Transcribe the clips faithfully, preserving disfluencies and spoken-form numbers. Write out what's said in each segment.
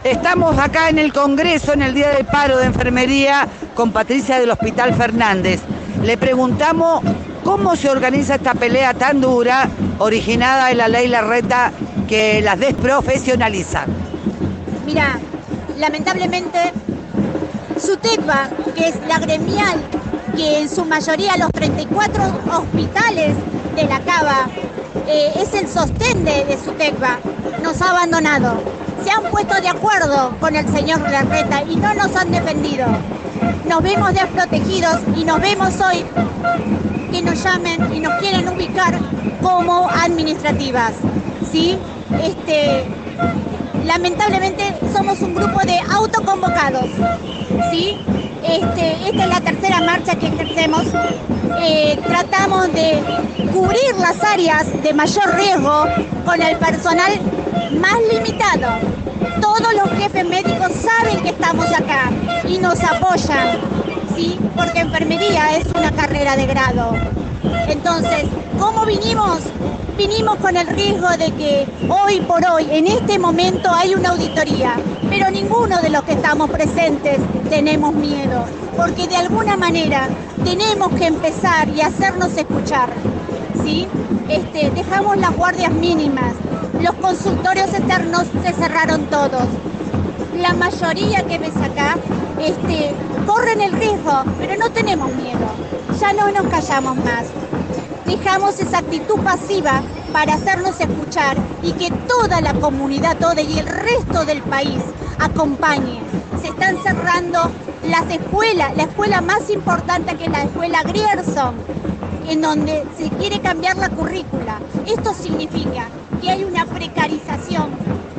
Estamos acá en el Congreso, en el Día del Paro de Enfermería, con Patricia del Hospital Fernández. Le preguntamos cómo se organiza esta pelea tan dura, originada en la ley Larreta, que las desprofesionaliza. Mira, lamentablemente, SUTECBA, que es la gremial, que en su mayoría los treinta y cuatro hospitales de la Cava, eh, es el sostén de, de SUTECBA, nos ha abandonado. Se han puesto de acuerdo con el señor Larreta y no nos han defendido. Nos vemos desprotegidos y nos vemos hoy que nos llamen y nos quieren ubicar como administrativas, ¿sí? Este, lamentablemente somos un grupo de autoconvocados, ¿sí? Este, esta es la tercera marcha que ejercemos. Eh, tratamos de cubrir las áreas de mayor riesgo con el personal más limitado. Todos los jefes médicos saben que estamos acá y nos apoyan, ¿sí? Porque enfermería es una carrera de grado. Entonces, ¿cómo vinimos? Vinimos con el riesgo de que hoy por hoy, en este momento, hay una auditoría, pero ninguno de los que estamos presentes tenemos miedo, porque de alguna manera tenemos que empezar y hacernos escuchar, ¿sí? Este, dejamos las guardias mínimas, los consultorios externos se cerraron todos. La mayoría que ves acá este, corren el riesgo, pero no tenemos miedo, ya no nos callamos más. Dejamos esa actitud pasiva para hacernos escuchar y que toda la comunidad, toda y el resto del país acompañe. Se están cerrando las escuelas, la escuela más importante que es la escuela Grierson, en donde se quiere cambiar la currícula. Esto significa que hay una precarización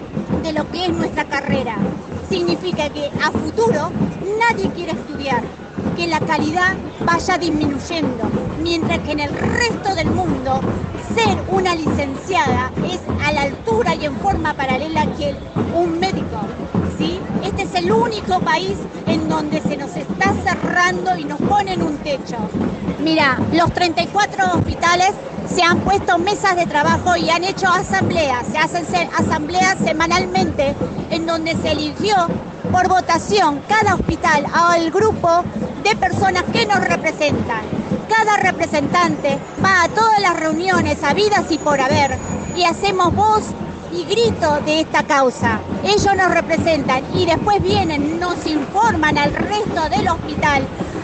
de lo que es nuestra carrera. Significa que a futuro nadie quiere estudiar, que la calidad vaya disminuyendo, mientras que en el resto del mundo ser una licenciada es a la altura y en forma paralela que un médico, ¿sí? Este es el único país en donde se nos está cerrando y nos ponen un techo. Mira, los treinta y cuatro hospitales se han puesto mesas de trabajo y han hecho asambleas, se hacen asambleas semanalmente en donde se eligió por votación cada hospital al grupo de personas que nos representan. Cada representante va a todas las reuniones habidas y por haber y hacemos voz y grito de esta causa. Ellos nos representan y después vienen, nos informan al resto del hospital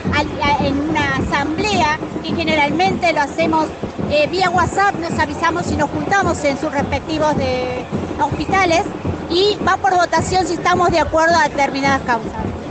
en una asamblea que generalmente lo hacemos eh, vía WhatsApp, nos avisamos y nos juntamos en sus respectivos de hospitales y va por votación si estamos de acuerdo a determinadas causas.